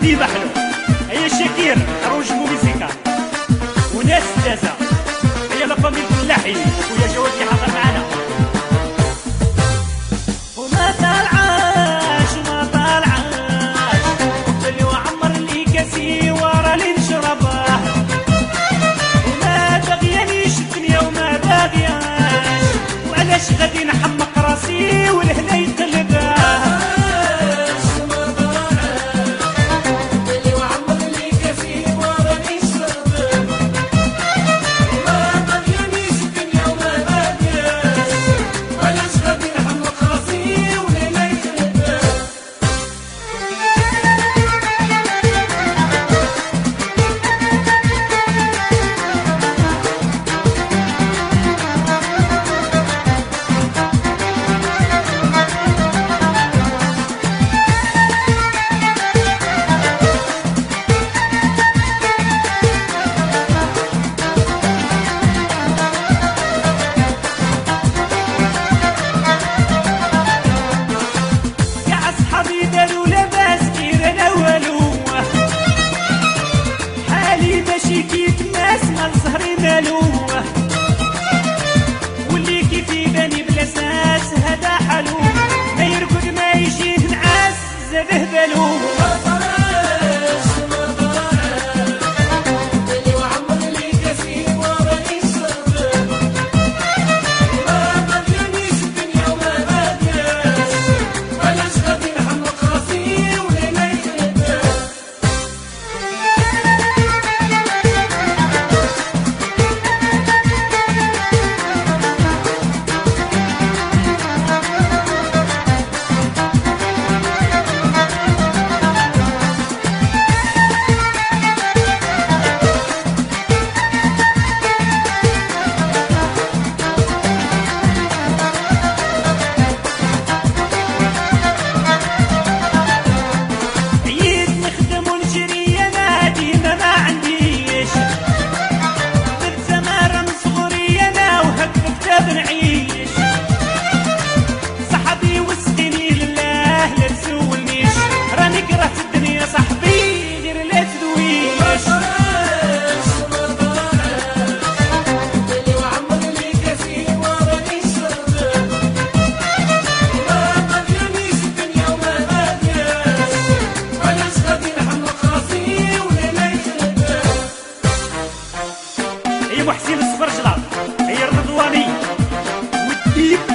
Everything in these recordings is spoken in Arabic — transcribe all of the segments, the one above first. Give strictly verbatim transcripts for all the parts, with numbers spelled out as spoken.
ديما حلو. هيا شاكير روج موسيقى وناس تازا. هيا لا فاميل فلاحي ويا جواد اللي حاضر معانا. وما طالعاش وما طالعاش اللي وعمر لي كاسي ورا اللي نشربه. وما باغيانيش الدنيا وما باغياش، وعلاش غادي نحمق راسي والهنا يقلبه. ماشي كيف الناس ما الزهري مالوه، واللي كيف يباني بلا ساس هذا حلو. ما يرقد ما يجيه نعاس زاده بالوه. بنعيش صحابي وسقيني لله لا تسولنيش، راني كرهت الدنيا صاحبي غير لا تدويش. اللي وعمر لي كاسي وراني شربان، ما باغيانيش الدنيا وما باغياش، علاش غادي نحمق راسي ولا لا يخلبان. هي محسن الصفرجلة، هي الرضواني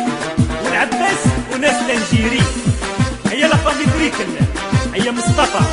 والعباس وناس تنجيري. هيا لا فامي بريكل، هيا مصطفى